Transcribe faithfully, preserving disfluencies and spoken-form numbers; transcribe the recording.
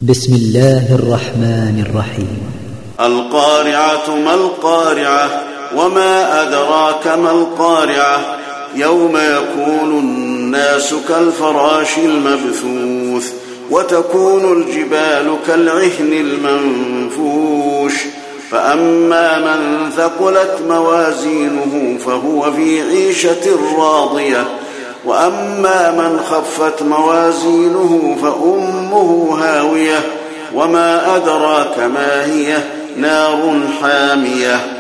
بسم الله الرحمن الرحيم. القارعة ما القارعة وما أدراك ما القارعة يوم يكون الناس كالفراش المبثوث وتكون الجبال كالعهن المنفوش فأما من ثقلت موازينه فهو في عيشة راضية وأما من خفت موازينه فأمه هاوية وما أدراك ما هي نار حامية